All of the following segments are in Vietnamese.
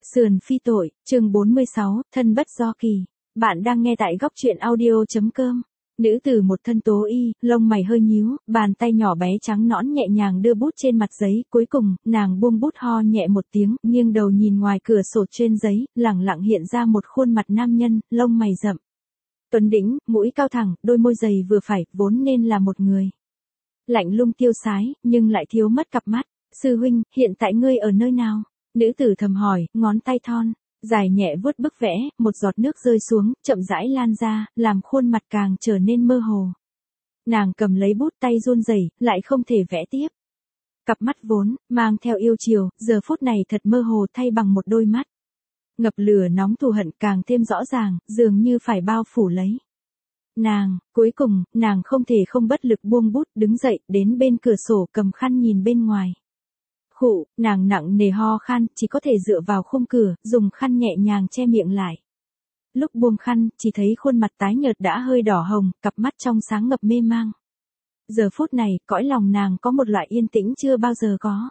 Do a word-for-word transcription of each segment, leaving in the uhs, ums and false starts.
Sườn phi tội, chương bốn mươi sáu, thân bất do kỳ. Bạn đang nghe tại góc truyện audio.com. Nữ tử một thân tố y, lông mày hơi nhíu, bàn tay nhỏ bé trắng nõn nhẹ nhàng đưa bút trên mặt giấy, cuối cùng, nàng buông bút ho nhẹ một tiếng, nghiêng đầu nhìn ngoài cửa sổ trên giấy, lẳng lặng hiện ra một khuôn mặt nam nhân, lông mày rậm. Tuấn đĩnh, mũi cao thẳng, đôi môi dày vừa phải, vốn nên là một người lạnh lùng tiêu sái, nhưng lại thiếu mất cặp mắt. Sư huynh, hiện tại ngươi ở nơi nào? Nữ tử thầm hỏi, ngón tay thon dài nhẹ vuốt bức vẽ, một giọt nước rơi xuống, chậm rãi lan ra, làm khuôn mặt càng trở nên mơ hồ. Nàng cầm lấy bút, tay run rẩy, lại không thể vẽ tiếp. Cặp mắt vốn mang theo yêu chiều, giờ phút này thật mơ hồ thay bằng một đôi mắt ngập lửa nóng thù hận, càng thêm rõ ràng, dường như phải bao phủ lấy nàng. Cuối cùng, nàng không thể không bất lực buông bút, đứng dậy, đến bên cửa sổ cầm khăn nhìn bên ngoài. Khụ, nàng nặng nề ho khan, chỉ có thể dựa vào khung cửa, dùng khăn nhẹ nhàng che miệng lại. Lúc buông khăn, chỉ thấy khuôn mặt tái nhợt đã hơi đỏ hồng, cặp mắt trong sáng ngập mê mang. Giờ phút này, cõi lòng nàng có một loại yên tĩnh chưa bao giờ có.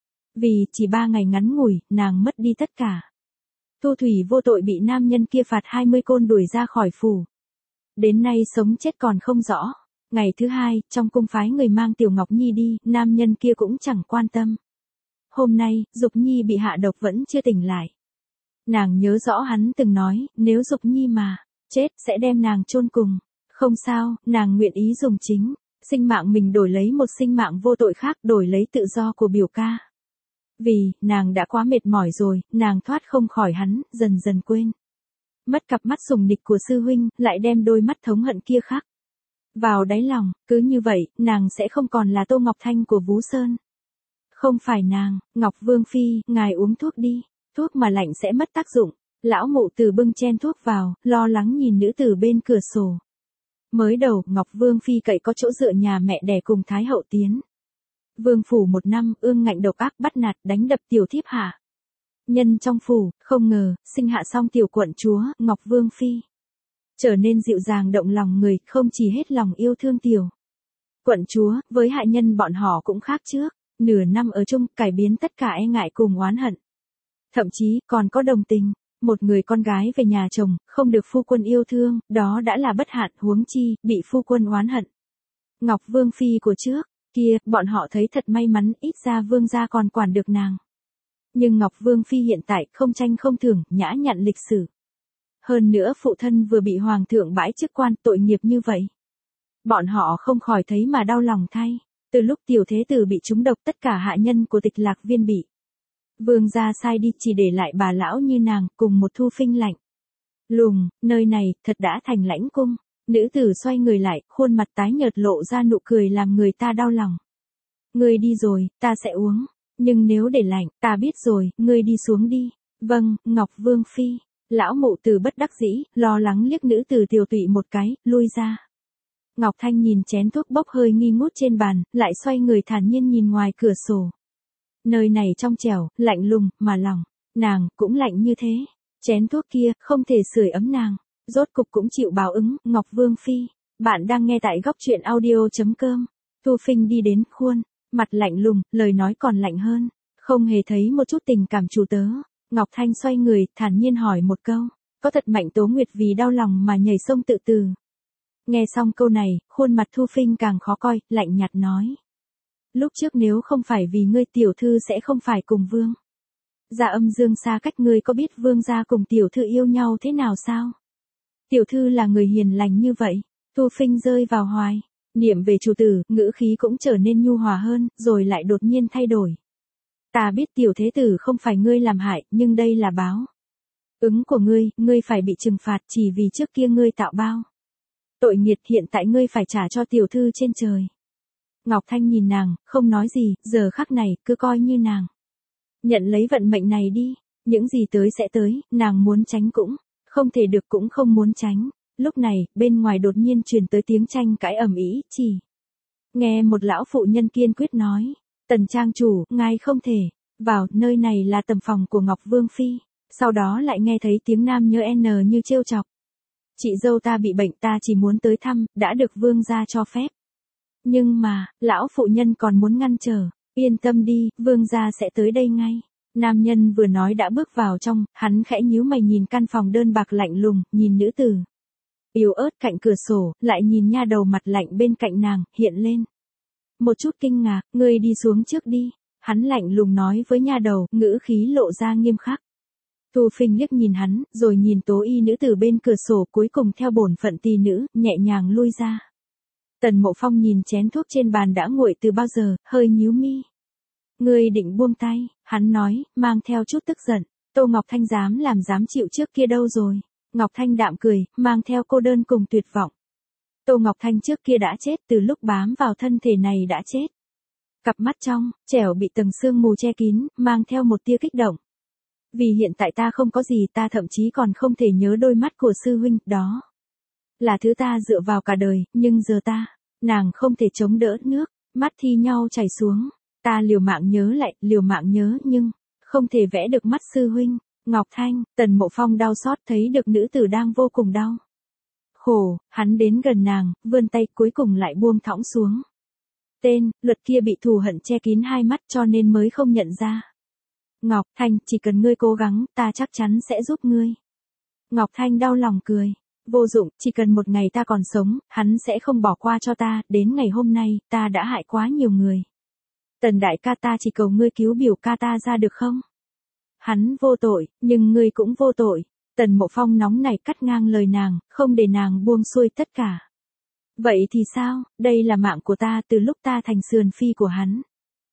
Vì chỉ ba ngày ngắn ngủi, nàng mất đi tất cả. Thu Thủy vô tội bị nam nhân kia phạt hai mươi côn đuổi ra khỏi phủ. Đến nay sống chết còn không rõ. Ngày thứ hai, trong cung phái người mang Tiểu Ngọc Nhi đi, nam nhân kia cũng chẳng quan tâm. Hôm nay, Dục Nhi bị hạ độc vẫn chưa tỉnh lại. Nàng nhớ rõ hắn từng nói, nếu Dục Nhi mà chết, sẽ đem nàng chôn cùng. Không sao, nàng nguyện ý dùng chính sinh mạng mình đổi lấy một sinh mạng vô tội khác, đổi lấy tự do của biểu ca. Vì, nàng đã quá mệt mỏi rồi, nàng thoát không khỏi hắn, dần dần quên mất cặp mắt sùng nịch của sư huynh, lại đem đôi mắt thống hận kia khắc vào đáy lòng. Cứ như vậy, nàng sẽ không còn là Tô Ngọc Thanh của Vú Sơn. Không phải nàng, Ngọc Vương Phi, ngài uống thuốc đi, thuốc mà lạnh sẽ mất tác dụng. Lão mụ từ bưng chen thuốc vào, lo lắng nhìn nữ tử bên cửa sổ. Mới đầu, Ngọc Vương Phi cậy có chỗ dựa nhà mẹ đẻ cùng Thái Hậu tiến vương phủ một năm, ương ngạnh độc ác bắt nạt, đánh đập tiểu thiếp hạ nhân trong phủ, không ngờ, sinh hạ xong tiểu quận chúa, Ngọc Vương Phi trở nên dịu dàng động lòng người, không chỉ hết lòng yêu thương tiểu quận chúa, với hạ nhân bọn họ cũng khác trước. Nửa năm ở chung, cải biến tất cả e ngại cùng oán hận. Thậm chí, còn có đồng tình. Một người con gái về nhà chồng, không được phu quân yêu thương, đó đã là bất hạn, huống chi, bị phu quân oán hận. Ngọc Vương Phi của trước kia, bọn họ thấy thật may mắn, ít ra vương gia còn quản được nàng. Nhưng Ngọc Vương Phi hiện tại, không tranh không thưởng, nhã nhặn lịch sử. Hơn nữa phụ thân vừa bị hoàng thượng bãi chức quan, tội nghiệp như vậy. Bọn họ không khỏi thấy mà đau lòng thay. Từ lúc tiểu thế tử bị trúng độc, tất cả hạ nhân của Tịch Lạc Viên bị vương gia sai đi, chỉ để lại bà lão như nàng, cùng một Thu Phinh lạnh lùng. Nơi này, thật đã thành lãnh cung. Nữ tử xoay người lại, khuôn mặt tái nhợt lộ ra nụ cười làm người ta đau lòng. Ngươi đi rồi, ta sẽ uống. Nhưng nếu để lạnh, ta biết rồi, ngươi đi xuống đi. Vâng, Ngọc Vương Phi. Lão mụ từ bất đắc dĩ, lo lắng liếc nữ tử tiều tụy một cái, lui ra. Ngọc Thanh nhìn chén thuốc bốc hơi nghi ngút trên bàn, lại xoay người thản nhiên nhìn ngoài cửa sổ. Nơi này trong trẻo, lạnh lùng, mà lòng nàng cũng lạnh như thế. Chén thuốc kia, không thể sưởi ấm nàng. Rốt cục cũng chịu báo ứng. Ngọc Vương Phi. Bạn đang nghe tại góc truyện audio.com. Thu Phinh đi đến khuôn mặt lạnh lùng, lời nói còn lạnh hơn. Không hề thấy một chút tình cảm chủ tớ. Ngọc Thanh xoay người, thản nhiên hỏi một câu. Có thật Mạnh Tố Nguyệt vì đau lòng mà nhảy sông tự tử? Nghe xong câu này, khuôn mặt Thu Phinh càng khó coi, lạnh nhạt nói. Lúc trước nếu không phải vì ngươi, tiểu thư sẽ không phải cùng vương gia âm dương xa cách. Ngươi có biết vương gia cùng tiểu thư yêu nhau thế nào sao? Tiểu thư là người hiền lành như vậy. Thu Phinh rơi vào hoài niệm về chủ tử, ngữ khí cũng trở nên nhu hòa hơn, rồi lại đột nhiên thay đổi. Ta biết tiểu thế tử không phải ngươi làm hại, nhưng đây là báo ứng của ngươi, ngươi phải bị trừng phạt chỉ vì trước kia ngươi tạo bao tội nghiệt, hiện tại ngươi phải trả cho tiểu thư trên trời. Ngọc Thanh nhìn nàng, không nói gì, giờ khắc này, cứ coi như nàng nhận lấy vận mệnh này đi. Những gì tới sẽ tới, nàng muốn tránh cũng không thể được, cũng không muốn tránh. Lúc này, bên ngoài đột nhiên truyền tới tiếng tranh cãi ầm ĩ, chỉ nghe một lão phụ nhân kiên quyết nói. Tần trang chủ, ngài không thể vào, nơi này là tầm phòng của Ngọc Vương Phi. Sau đó lại nghe thấy tiếng nam nhớ n như trêu chọc. Chị dâu ta bị bệnh, ta chỉ muốn tới thăm, đã được vương gia cho phép. Nhưng mà, lão phụ nhân còn muốn ngăn trở. Yên tâm đi, vương gia sẽ tới đây ngay. Nam nhân vừa nói đã bước vào trong, hắn khẽ nhíu mày nhìn căn phòng đơn bạc lạnh lùng, nhìn nữ tử yếu ớt cạnh cửa sổ, lại nhìn nha đầu mặt lạnh bên cạnh nàng, hiện lên một chút kinh ngạc, ngươi đi xuống trước đi. Hắn lạnh lùng nói với nha đầu, ngữ khí lộ ra nghiêm khắc. Thu Phinh liếc nhìn hắn, rồi nhìn tố y nữ tử bên cửa sổ, cuối cùng theo bổn phận tỳ nữ, nhẹ nhàng lui ra. Tần Mộ Phong nhìn chén thuốc trên bàn đã nguội từ bao giờ, hơi nhíu mi. Ngươi định buông tay, hắn nói, mang theo chút tức giận. Tô Ngọc Thanh dám làm dám chịu trước kia đâu rồi. Ngọc Thanh đạm cười, mang theo cô đơn cùng tuyệt vọng. Tô Ngọc Thanh trước kia đã chết, từ lúc bám vào thân thể này đã chết. Cặp mắt trong, trẻo bị tầng sương mù che kín, mang theo một tia kích động. Vì hiện tại ta không có gì, ta thậm chí còn không thể nhớ đôi mắt của sư huynh, đó là thứ ta dựa vào cả đời, nhưng giờ ta, nàng không thể chống đỡ nước, mắt thi nhau chảy xuống. Ta liều mạng nhớ lại, liều mạng nhớ nhưng, không thể vẽ được mắt sư huynh. Ngọc Thanh, Tần Mộ Phong đau xót thấy được nữ tử đang vô cùng đau khổ, hắn đến gần nàng, vươn tay cuối cùng lại buông thõng xuống. Tên, Luật kia bị thù hận che kín hai mắt cho nên mới không nhận ra. Ngọc Thanh, chỉ cần ngươi cố gắng, ta chắc chắn sẽ giúp ngươi. Ngọc Thanh đau lòng cười. Vô dụng, chỉ cần một ngày ta còn sống, hắn sẽ không bỏ qua cho ta, đến ngày hôm nay, ta đã hại quá nhiều người. Tần đại ca, ta chỉ cầu ngươi cứu biểu ca ta ra được không? Hắn vô tội, nhưng ngươi cũng vô tội. Tần Mộ Phong nóng nảy cắt ngang lời nàng, không để nàng buông xuôi tất cả. Vậy thì sao, đây là mạng của ta từ lúc ta thành sườn phi của hắn.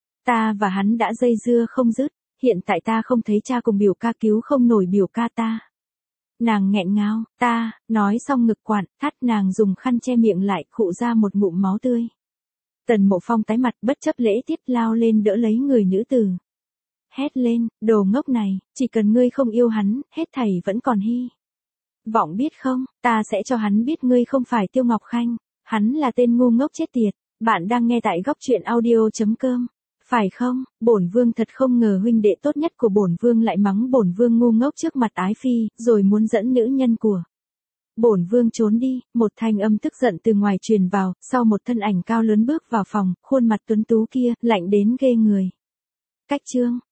Ta và hắn đã dây dưa không dứt, hiện tại ta không thấy cha cùng biểu ca cứu không nổi biểu ca ta. Nàng nghẹn ngào, ta, nói xong ngực quặn, thắt nàng dùng khăn che miệng lại, khụ ra một ngụm máu tươi. Tần Mộ Phong tái mặt bất chấp lễ tiết lao lên đỡ lấy người nữ tử. Hét lên, đồ ngốc này, chỉ cần ngươi không yêu hắn, hết thảy vẫn còn hy vọng biết không, ta sẽ cho hắn biết ngươi không phải Tiêu Ngọc Khanh, hắn là tên ngu ngốc chết tiệt. Bạn đang nghe tại góc truyện audio chấm com. Phải không, bổn vương thật không ngờ huynh đệ tốt nhất của bổn vương lại mắng bổn vương ngu ngốc trước mặt ái phi, rồi muốn dẫn nữ nhân của bổn vương trốn đi. Một thanh âm tức giận từ ngoài truyền vào, sau một thân ảnh cao lớn bước vào phòng, khuôn mặt tuấn tú kia, lạnh đến ghê người. Cách chương